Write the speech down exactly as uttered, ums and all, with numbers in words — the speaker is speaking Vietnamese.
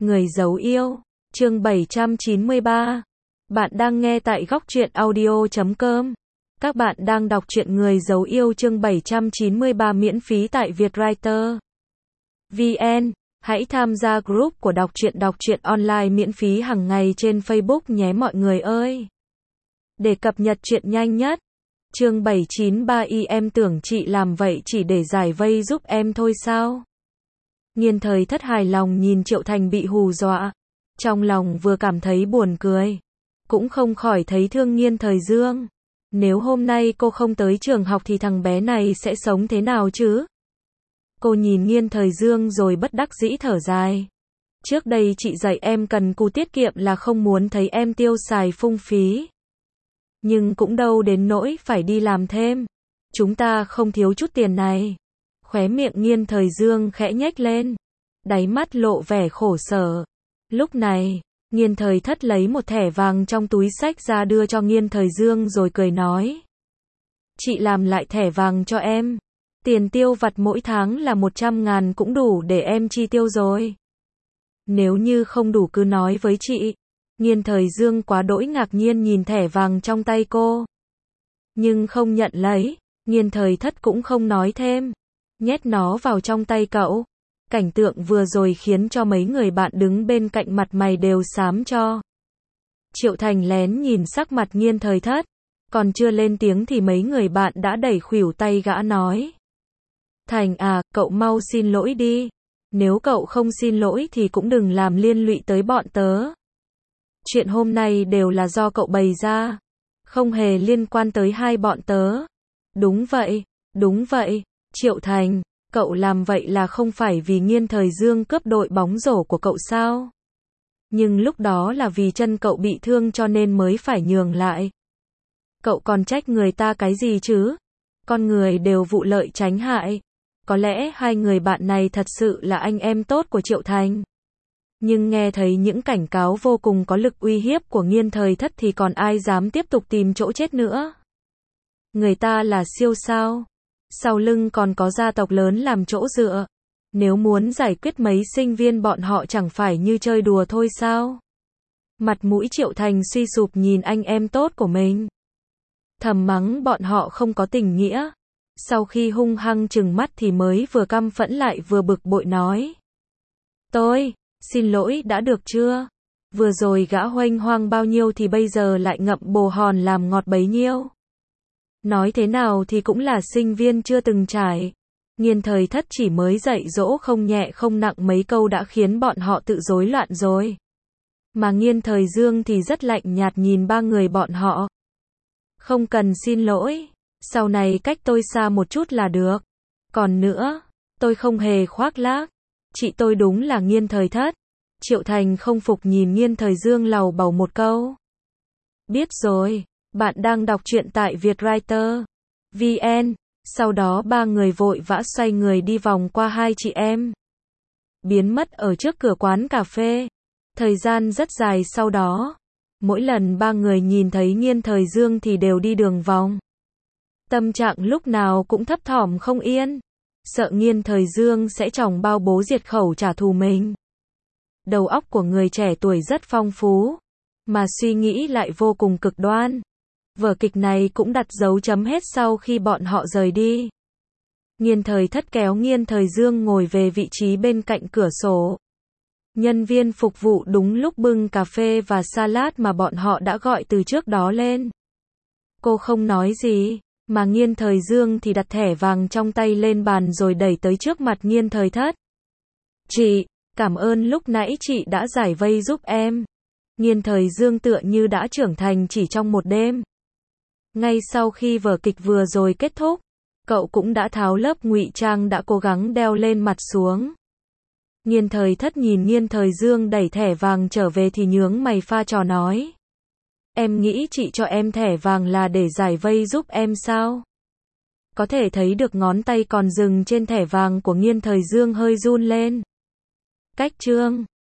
Người giấu yêu, chương bảy trăm chín mươi ba. Bạn đang nghe tại góc truyện audio chấm com. Các bạn đang đọc truyện Người giấu yêu chương bảy trăm chín mươi ba miễn phí tại Vietwriter vê en. Hãy tham gia group của đọc truyện đọc truyện online miễn phí hàng ngày trên Facebook nhé mọi người ơi. Để cập nhật truyện nhanh nhất. Chương bảy trăm chín mươi ba y em tưởng chị làm vậy chỉ để giải vây giúp em thôi sao? Nghiên Thời Thất hài lòng nhìn Triệu Thành bị hù dọa. Trong lòng vừa cảm thấy buồn cười, cũng không khỏi thấy thương Nghiên Thời Dương. Nếu hôm nay cô không tới trường học thì thằng bé này sẽ sống thế nào chứ? Cô nhìn Nghiên Thời Dương rồi bất đắc dĩ thở dài. Trước đây chị dạy em cần cù tiết kiệm là không muốn thấy em tiêu xài phung phí. Nhưng cũng đâu đến nỗi phải đi làm thêm. Chúng ta không thiếu chút tiền này. Khóe miệng Nghiên Thời Dương khẽ nhếch lên, đáy mắt lộ vẻ khổ sở. Lúc này, Nghiên Thời Thất lấy một thẻ vàng trong túi xách ra đưa cho Nghiên Thời Dương rồi cười nói. Chị làm lại thẻ vàng cho em. Tiền tiêu vặt mỗi tháng là một trăm ngàn cũng đủ để em chi tiêu rồi. Nếu như không đủ cứ nói với chị. Nghiên Thời Dương quá đỗi ngạc nhiên nhìn thẻ vàng trong tay cô, nhưng không nhận lấy. Nghiên Thời Thất cũng không nói thêm, nhét nó vào trong tay cậu. Cảnh tượng vừa rồi khiến cho mấy người bạn đứng bên cạnh mặt mày đều xám cho. Triệu Thành lén nhìn sắc mặt Nghiên Thời Thất, còn chưa lên tiếng thì mấy người bạn đã đẩy khuỷu tay gã nói. Thành à, cậu mau xin lỗi đi. Nếu cậu không xin lỗi thì cũng đừng làm liên lụy tới bọn tớ. Chuyện hôm nay đều là do cậu bày ra, không hề liên quan tới hai bọn tớ. Đúng vậy, đúng vậy, Triệu Thành, cậu làm vậy là không phải vì Nghiên Thời Dương cướp đội bóng rổ của cậu sao? Nhưng lúc đó là vì chân cậu bị thương cho nên mới phải nhường lại. Cậu còn trách người ta cái gì chứ? Con người đều vụ lợi tránh hại. Có lẽ hai người bạn này thật sự là anh em tốt của Triệu Thành. Nhưng nghe thấy những cảnh cáo vô cùng có lực uy hiếp của Nghiên Thời Thất thì còn ai dám tiếp tục tìm chỗ chết nữa. Người ta là siêu sao. Sau lưng còn có gia tộc lớn làm chỗ dựa. Nếu muốn giải quyết mấy sinh viên bọn họ chẳng phải như chơi đùa thôi sao? Mặt mũi Triệu Thành suy sụp nhìn anh em tốt của mình. Thầm mắng bọn họ không có tình nghĩa. Sau khi hung hăng trừng mắt thì mới vừa căm phẫn lại vừa bực bội nói. Tôi, xin lỗi đã được chưa? Vừa rồi gã huênh hoang bao nhiêu thì bây giờ lại ngậm bồ hòn làm ngọt bấy nhiêu. Nói thế nào thì cũng là sinh viên chưa từng trải. Nghiên Thời Thất chỉ mới dạy dỗ không nhẹ không nặng mấy câu đã khiến bọn họ tự rối loạn rồi. Mà Nghiên Thời Dương thì rất lạnh nhạt nhìn ba người bọn họ. Không cần xin lỗi, sau này cách tôi xa một chút là được. Còn nữa, tôi không hề khoác lác. Chị tôi đúng là Nghiên Thời Thất. Triệu Thành không phục nhìn Nghiên Thời Dương lầu bầu một câu. Biết rồi, bạn đang đọc truyện tại Vietwriter vê en. Sau đó ba người vội vã xoay người đi vòng qua hai chị em, biến mất ở trước cửa quán cà phê. Thời gian rất dài sau đó, mỗi lần ba người nhìn thấy Nghiên Thời Dương thì đều đi đường vòng. Tâm trạng lúc nào cũng thấp thỏm không yên, sợ Nghiên Thời Dương sẽ chòng bao bố diệt khẩu trả thù mình. Đầu óc của người trẻ tuổi rất phong phú, mà suy nghĩ lại vô cùng cực đoan. Vở kịch này cũng đặt dấu chấm hết sau khi bọn họ rời đi. Nghiên Thời Thất kéo Nghiên Thời Dương ngồi về vị trí bên cạnh cửa sổ. Nhân viên phục vụ đúng lúc bưng cà phê và salad mà bọn họ đã gọi từ trước đó lên. Cô không nói gì, mà Nghiên Thời Dương thì đặt thẻ vàng trong tay lên bàn rồi đẩy tới trước mặt Nghiên Thời Thất. Chị, cảm ơn lúc nãy chị đã giải vây giúp em. Nghiên Thời Dương tựa như đã trưởng thành chỉ trong một đêm. Ngay sau khi vở kịch vừa rồi kết thúc, cậu cũng đã tháo lớp ngụy trang đã cố gắng đeo lên mặt xuống. Nghiên Thời Thất nhìn Nghiên Thời Dương đẩy thẻ vàng trở về thì nhướng mày pha trò nói. Em nghĩ chị cho em thẻ vàng là để giải vây giúp em sao? Có thể thấy được ngón tay còn dừng trên thẻ vàng của Nghiên Thời Dương hơi run lên. Cách chương